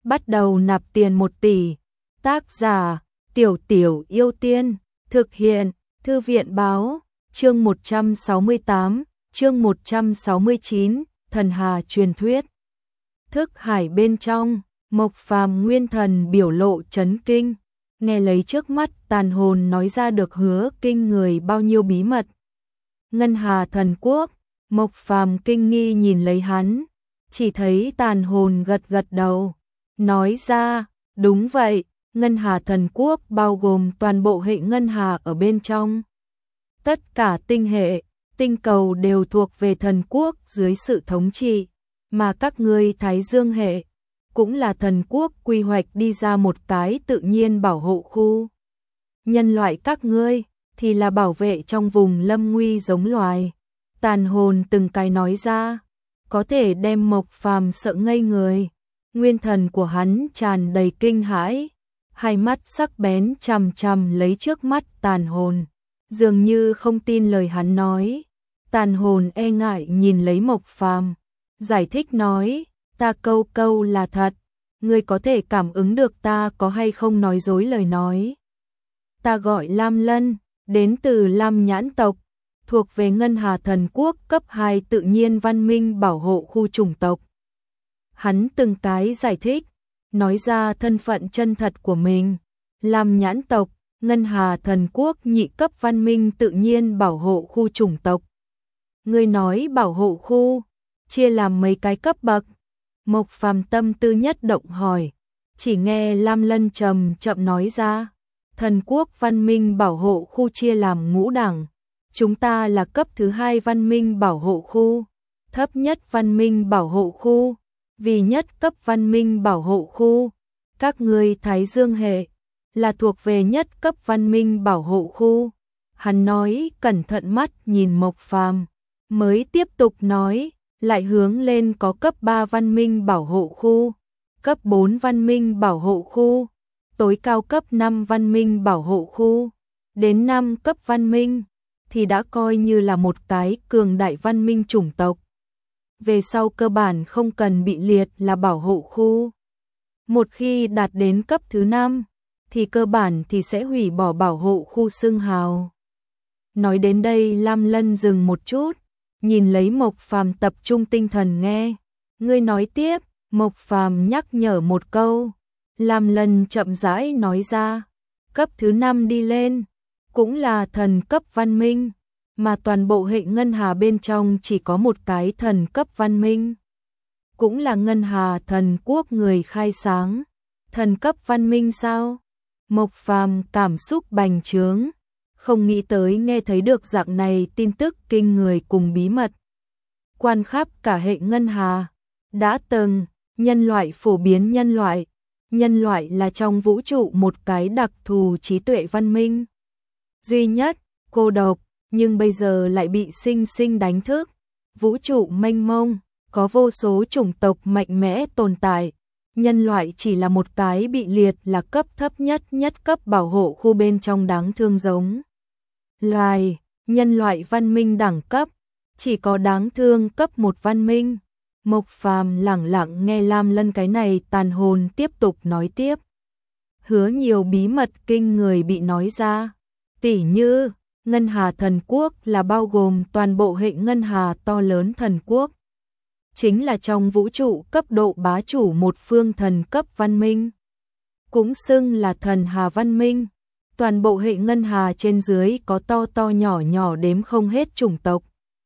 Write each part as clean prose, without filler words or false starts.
bắt đầu nạp tiền 1 tỷ. Tác giả: Tiểu Tiểu Yêu Tiên. Thực hiện: Thư viện báo. Chương 168, chương 169, Thần Hà truyền thuyết. Thức hải bên trong, Mộc Phàm nguyên thần biểu lộ chấn kinh, nghe lấy trước mắt tàn hồn nói ra được hứa kinh người bao nhiêu bí mật. Ngân Hà thần quốc, Mộc Phàm kinh nghi nhìn lấy hắn, chỉ thấy tàn hồn gật gật đầu, nói ra, đúng vậy, Ngân Hà thần quốc bao gồm toàn bộ hệ ngân hà ở bên trong. Tất cả tinh hệ, tinh cầu đều thuộc về thần quốc dưới sự thống trị, mà các ngươi Thái Dương hệ cũng là thần quốc quy hoạch đi ra một cái tự nhiên bảo hộ khu. Nhân loại các ngươi thì là bảo vệ trong vùng lâm nguy giống loài. Tàn hồn từng cái nói ra, có thể đem Mộc Phàm sợ ngây người. Nguyên thần của hắn tràn đầy kinh hãi, hai mắt sắc bén chằm chằm lấy trước mắt tàn hồn, dường như không tin lời hắn nói. Tàn hồn e ngại nhìn lấy Mộc Phàm, giải thích nói, ta câu câu là thật, ngươi có thể cảm ứng được ta có hay không nói dối lời nói. Ta gọi Lam Lân, đến từ Lam Nhãn tộc, thuộc về Ngân Hà thần quốc cấp 2 tự nhiên văn minh bảo hộ khu chủng tộc. Hắn từng cái giải thích, nói ra thân phận chân thật của mình. Lam Nhãn tộc, Ngân Hà thần quốc nhị cấp văn minh tự nhiên bảo hộ khu chủng tộc. Ngươi nói bảo hộ khu chia làm mấy cái cấp bậc? Mộc Phàm tâm tư nhất động hỏi, chỉ nghe Lam Lân trầm chậm nói ra, thần quốc văn minh bảo hộ khu chia làm ngũ đẳng, chúng ta là cấp thứ 2 văn minh bảo hộ khu, thấp nhất văn minh bảo hộ khu, vì nhất cấp văn minh bảo hộ khu. Các ngươi Thái Dương hệ là thuộc về nhất cấp văn minh bảo hộ khu. Hắn nói cẩn thận mắt nhìn Mộc Phàm, mới tiếp tục nói, lại hướng lên có cấp 3 văn minh bảo hộ khu, cấp 4 văn minh bảo hộ khu, tối cao cấp 5 văn minh bảo hộ khu, đến 5 cấp văn minh thì đã coi như là một cái cường đại văn minh chủng tộc. Về sau cơ bản không cần bị liệt là bảo hộ khu. Một khi đạt đến cấp thứ 5 thì cơ bản thì sẽ hủy bỏ bảo hộ khu xưng hào. Nói đến đây Lam Lân dừng một chút, nhìn lấy Mộc Phàm tập trung tinh thần nghe. Ngươi nói tiếp. Mộc Phàm nhắc nhở một câu. Lam Lân chậm rãi nói ra, cấp thứ 5 đi lên cũng là thần cấp văn minh, mà toàn bộ hệ ngân hà bên trong chỉ có một cái thần cấp văn minh, cũng là Ngân Hà thần quốc người khai sáng. Thần cấp văn minh sao? Mộc Phàm cảm xúc bành trướng, không nghĩ tới nghe thấy được dạng này tin tức kinh người cùng bí mật. Quan khắp cả hệ ngân hà, đã từng nhân loại phổ biến nhân loại là trong vũ trụ một cái đặc thù trí tuệ văn minh duy nhất, cô độc, nhưng bây giờ lại bị sinh sinh đánh thức. Vũ trụ mênh mông, có vô số chủng tộc mạnh mẽ tồn tại, nhân loại chỉ là một cái bị liệt là cấp thấp nhất cấp bảo hộ khu bên trong đáng thương giống loài. Nhân loại văn minh đẳng cấp chỉ có đáng thương cấp 1 văn minh. Mộc Phàm lẳng lặng nghe Lam Lân cái này tàn hồn tiếp tục nói tiếp. Hứa nhiều bí mật kinh người bị nói ra, tỉ như Ngân Hà thần quốc là bao gồm toàn bộ hệ ngân hà to lớn thần quốc, chính là trong vũ trụ cấp độ bá chủ một phương thần cấp văn minh, cũng xưng là thần hà văn minh. Toàn bộ hệ ngân hà trên dưới có to to nhỏ nhỏ đếm không hết chủng tộc,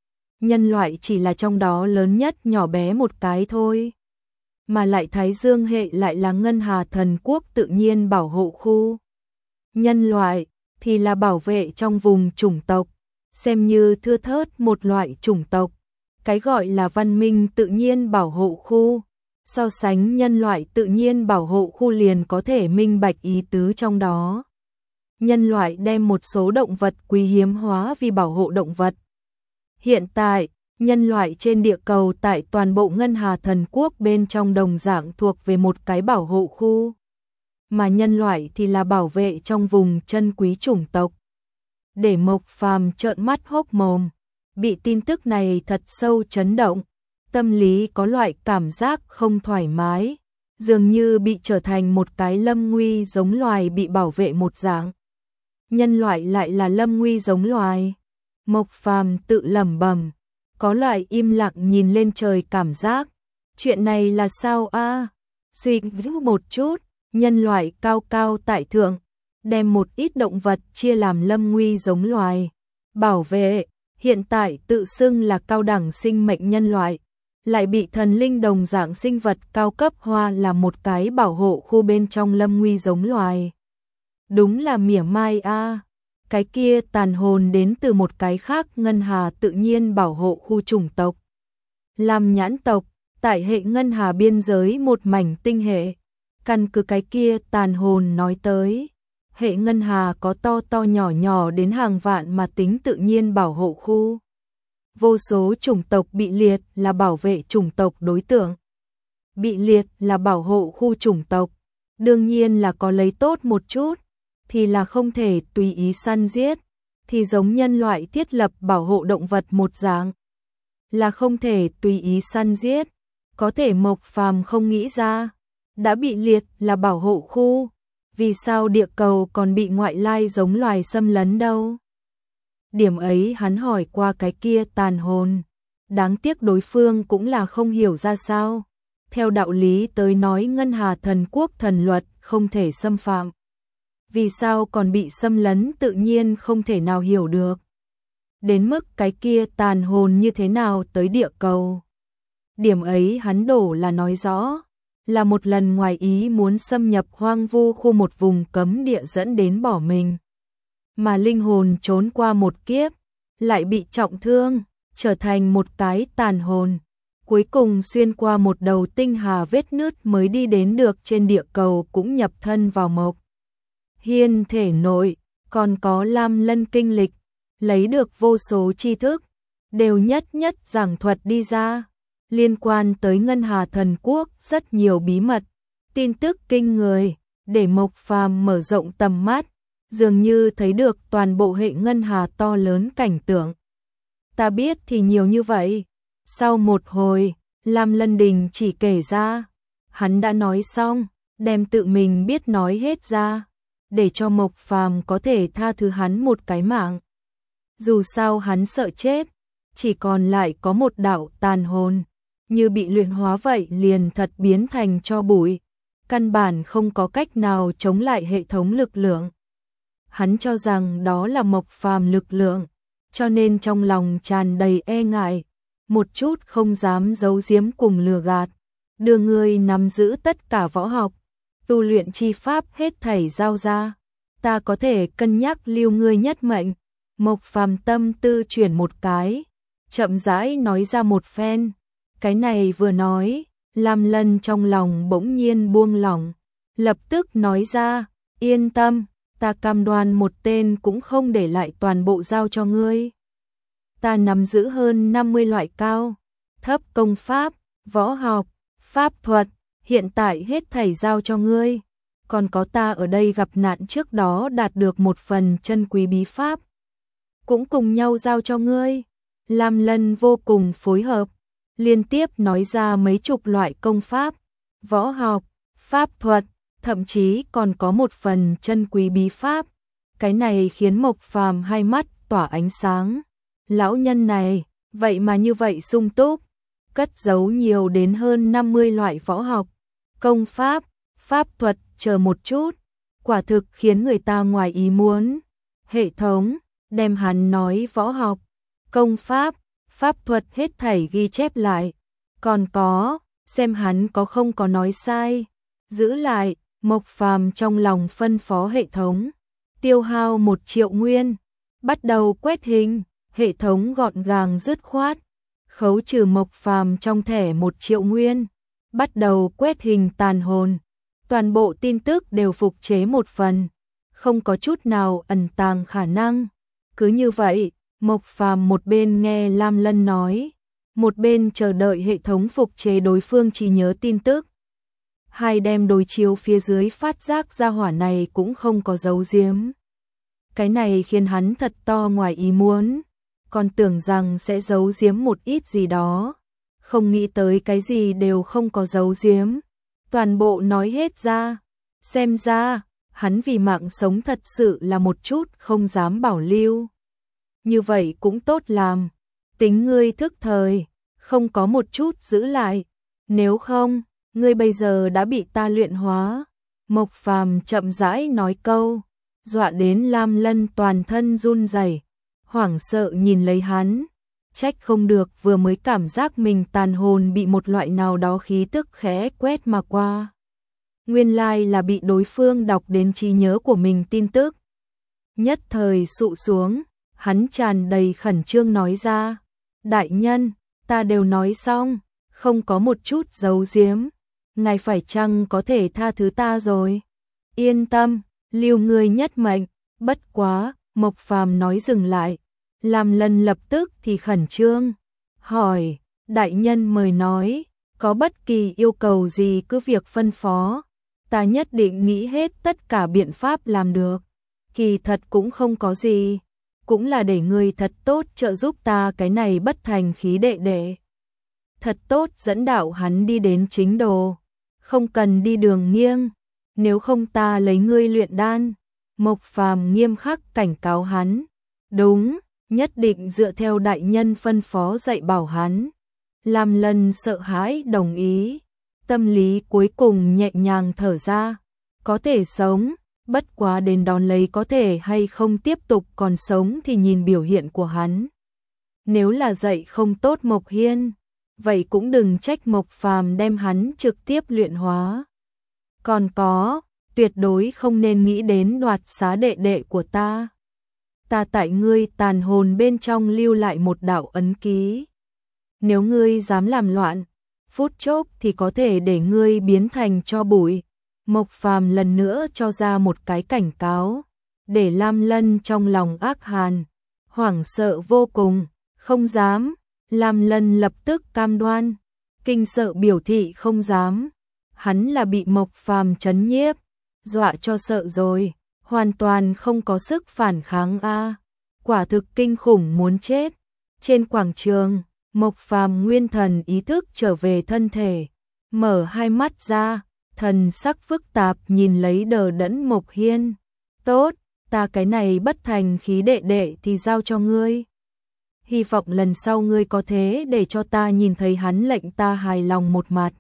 nhân loại chỉ là trong đó lớn nhất nhỏ bé một cái thôi. Mà lại Thái Dương hệ lại là Ngân Hà thần quốc tự nhiên bảo hộ khu, nhân loại thì là bảo vệ trong vùng chủng tộc, xem như thưa thớt một loại chủng tộc. Cái gọi là văn minh tự nhiên bảo hộ khu, so sánh nhân loại tự nhiên bảo hộ khu liền có thể minh bạch ý tứ trong đó. Nhân loại đem một số động vật quý hiếm hóa vì bảo hộ động vật. Hiện tại, nhân loại trên địa cầu tại toàn bộ Ngân Hà thần quốc bên trong đồng dạng thuộc về một cái bảo hộ khu, mà nhân loại thì là bảo vệ trong vùng chân quý chủng tộc. Để Mộc Phàm trợn mắt hốc mồm, bị tin tức này thật sâu chấn động, tâm lý có loại cảm giác không thoải mái, dường như bị trở thành một cái lâm nguy giống loài bị bảo vệ một dạng. Nhân loại lại là lâm nguy giống loài. Mộc Phàm tự lẩm bẩm, có loại im lặng nhìn lên trời cảm giác. Chuyện này là sao a? Suy nghĩ một chút, nhân loại cao cao tại thượng, đem một ít động vật chia làm lâm nguy giống loài. Bảo vệ, hiện tại tự xưng là cao đẳng sinh mệnh nhân loại, lại bị thần linh đồng dạng sinh vật cao cấp hoa là một cái bảo hộ khu bên trong lâm nguy giống loài. Đúng là mỉa mai a. Cái kia tàn hồn đến từ một cái khác ngân hà tự nhiên bảo hộ khu chủng tộc. Làm nhãn tộc, tại hệ ngân hà biên giới một mảnh tinh hệ. Căn cứ cái kia tàn hồn nói tới, hệ ngân hà có to to nhỏ nhỏ đến hàng vạn mà tính tự nhiên bảo hộ khu. Vô số chủng tộc bị liệt là bảo vệ chủng tộc đối tượng. Bị liệt là bảo hộ khu chủng tộc. Đương nhiên là có lấy tốt một chút, thì là không thể tùy ý săn giết, thì giống nhân loại thiết lập bảo hộ động vật một dạng. Là không thể tùy ý săn giết, có thể Mộc Phàm không nghĩ ra. Đã bị liệt là bảo hộ khu, vì sao địa cầu còn bị ngoại lai giống loài xâm lấn đâu? Điểm ấy hắn hỏi qua cái kia tàn hồn, đáng tiếc đối phương cũng là không hiểu ra sao. Theo đạo lý tới nói ngân hà thần quốc thần luật không thể xâm phạm. Vì sao còn bị xâm lấn tự nhiên không thể nào hiểu được. Đến mức cái kia tàn hồn như thế nào tới địa cầu. Điểm ấy hắn đổ là nói rõ, là một lần ngoài ý muốn xâm nhập hoang vu khu một vùng cấm địa dẫn đến bỏ mình. Mà linh hồn trốn qua một kiếp, lại bị trọng thương, trở thành một cái tàn hồn. Cuối cùng xuyên qua một đầu tinh hà vết nứt mới đi đến được trên địa cầu cũng nhập thân vào Mộc Hiên thể nội, còn có Lam Lân kinh lịch, lấy được vô số tri thức, đều nhất nhất giảng thuật đi ra. Liên quan tới ngân hà thần quốc rất nhiều bí mật, tin tức kinh người, để Mộc Phàm mở rộng tầm mắt, dường như thấy được toàn bộ hệ ngân hà to lớn cảnh tượng. Ta biết thì nhiều như vậy. Sau một hồi, Lam Lân Đình chỉ kể ra, hắn đã nói xong, đem tự mình biết nói hết ra, để cho Mộc Phàm có thể tha thứ hắn một cái mạng. Dù sao hắn sợ chết, chỉ còn lại có một đạo tàn hồn, như bị luyện hóa vậy liền thật biến thành tro bụi, căn bản không có cách nào chống lại hệ thống lực lượng. Hắn cho rằng đó là Mộc Phàm lực lượng, cho nên trong lòng tràn đầy e ngại, một chút không dám giấu giếm cùng lừa gạt, đưa ngươi nắm giữ tất cả võ học, tu luyện chi pháp hết thảy giao ra, ta có thể cân nhắc lưu ngươi nhất mệnh. Mộc Phàm tâm tư chuyển một cái, chậm rãi nói ra một phen. Cái này vừa nói, Lam Lân trong lòng bỗng nhiên buông lỏng, lập tức nói ra, yên tâm, ta cam đoan một tên cũng không để lại, toàn bộ giao cho ngươi. Ta nắm giữ hơn 50 loại cao, thấp công pháp, võ học, pháp thuật, hiện tại hết thảy giao cho ngươi. Còn có ta ở đây gặp nạn trước đó đạt được một phần chân quý bí pháp, cũng cùng nhau giao cho ngươi. Lam Lân vô cùng phối hợp, liên tiếp nói ra mấy chục loại công pháp, võ học, pháp thuật, thậm chí còn có một phần chân quý bí pháp. Cái này khiến Mộc Phàm hai mắt tỏa ánh sáng. Lão nhân này, vậy mà như vậy sung túc, cất giấu nhiều đến hơn 50 loại võ học, công pháp, pháp thuật, chờ một chút, quả thực khiến người ta ngoài ý muốn. Hệ thống đem hắn nói võ học, công pháp, pháp thuật hết thảy ghi chép lại, còn có, xem hắn có không có nói sai, giữ lại. Mộc Phàm trong lòng phân phó hệ thống, tiêu hao 1 triệu nguyên, bắt đầu quét hình. Hệ thống gọn gàng dứt khoát, khấu trừ Mộc Phàm trong thẻ 1 triệu nguyên, bắt đầu quét hình tàn hồn. Toàn bộ tin tức đều phục chế một phần, không có chút nào ẩn tàng khả năng. Cứ như vậy, Mộc Phàm một bên nghe Lam Lân nói, một bên chờ đợi hệ thống phục chế đối phương trí nhớ tin tức. Hai đem đối chiếu phía dưới phát giác ra hỏa này cũng không có giấu giếm. Cái này khiến hắn thật to ngoài ý muốn, còn tưởng rằng sẽ giấu giếm một ít gì đó, không nghĩ tới cái gì đều không có giấu giếm. toàn bộ nói hết ra. Xem ra, hắn vì mạng sống thật sự là một chút không dám bảo lưu. Như vậy cũng tốt làm, tính ngươi thức thời, không có một chút giữ lại, nếu không, ngươi bây giờ đã bị ta luyện hóa. Mộc Phàm chậm rãi nói câu, dọa đến Lam Lân toàn thân run rẩy, hoảng sợ nhìn lấy hắn, trách không được vừa mới cảm giác mình tàn hồn bị một loại nào đó khí tức khẽ quét mà qua. Nguyên lai là bị đối phương đọc đến trí nhớ của mình tin tức. Nhất thời sụ xuống, hắn tràn đầy khẩn trương nói ra, đại nhân, ta đều nói xong, không có một chút giấu giếm, ngài phải chăng có thể tha thứ ta rồi? Yên tâm, lưu ngươi nhất mệnh, bất quá, Mộc Phàm nói dừng lại, Lam Lân lập tức thì khẩn trương, hỏi, đại nhân mời nói, có bất kỳ yêu cầu gì cứ việc phân phó, ta nhất định nghĩ hết tất cả biện pháp làm được, kỳ thật cũng không có gì, cũng là để ngươi thật tốt trợ giúp ta cái này bất thành khí đệ đệ. Thật tốt dẫn đạo hắn đi đến chính đồ, không cần đi đường nghiêng, nếu không ta lấy ngươi luyện đan. Mộc Phàm nghiêm khắc cảnh cáo hắn, đúng, nhất định dựa theo đại nhân phân phó dạy bảo hắn. Lam Lân sợ hãi đồng ý, tâm lý cuối cùng nhẹ nhàng thở ra, có thể sống, bất quá đến đón lấy có thể hay không tiếp tục còn sống thì nhìn biểu hiện của hắn. Nếu là dạy không tốt Mộc Hiên, vậy cũng đừng trách Mộc Phàm đem hắn trực tiếp luyện hóa. Còn có, tuyệt đối không nên nghĩ đến đoạt xá đệ đệ của ta. Ta tại ngươi tàn hồn bên trong lưu lại một đạo ấn ký. Nếu ngươi dám làm loạn, phút chốc thì có thể để ngươi biến thành tro bụi. Mộc Phàm lần nữa cho ra một cái cảnh cáo, để Lam Lân trong lòng ác hàn, hoảng sợ vô cùng, không dám. Lam Lân lập tức cam đoan, kinh sợ biểu thị không dám. Hắn là bị Mộc Phàm trấn nhiếp, dọa cho sợ rồi, hoàn toàn không có sức phản kháng a. Quả thực kinh khủng muốn chết. Trên quảng trường, Mộc Phàm nguyên thần ý thức trở về thân thể, mở hai mắt ra, thần sắc phức tạp nhìn lấy đờ đẫn Mộc Hiên. Tốt, ta cái này bất thành khí đệ đệ thì giao cho ngươi. Hy vọng lần sau ngươi có thế để cho ta nhìn thấy hắn lệnh ta hài lòng một mặt.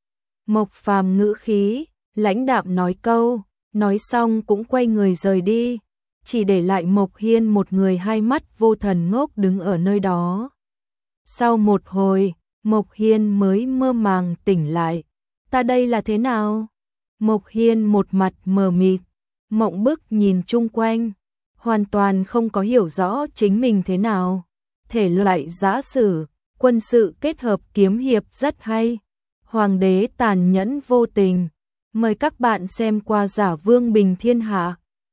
Mộc Phàm ngữ khí, lãnh đạm nói câu, nói xong cũng quay người rời đi, chỉ để lại Mộc Hiên một người hai mắt vô thần ngốc đứng ở nơi đó. Sau một hồi, Mộc Hiên mới mơ màng tỉnh lại. Ta đây là thế nào? Mộc Hiên một mặt mờ mịt, mộng bức nhìn chung quanh, hoàn toàn không có hiểu rõ chính mình thế nào. Thể loại giã sử, quân sự kết hợp kiếm hiệp rất hay. Hoàng đế tàn nhẫn vô tình. Mời các bạn xem qua Giả Vương Bình Thiên Hạ.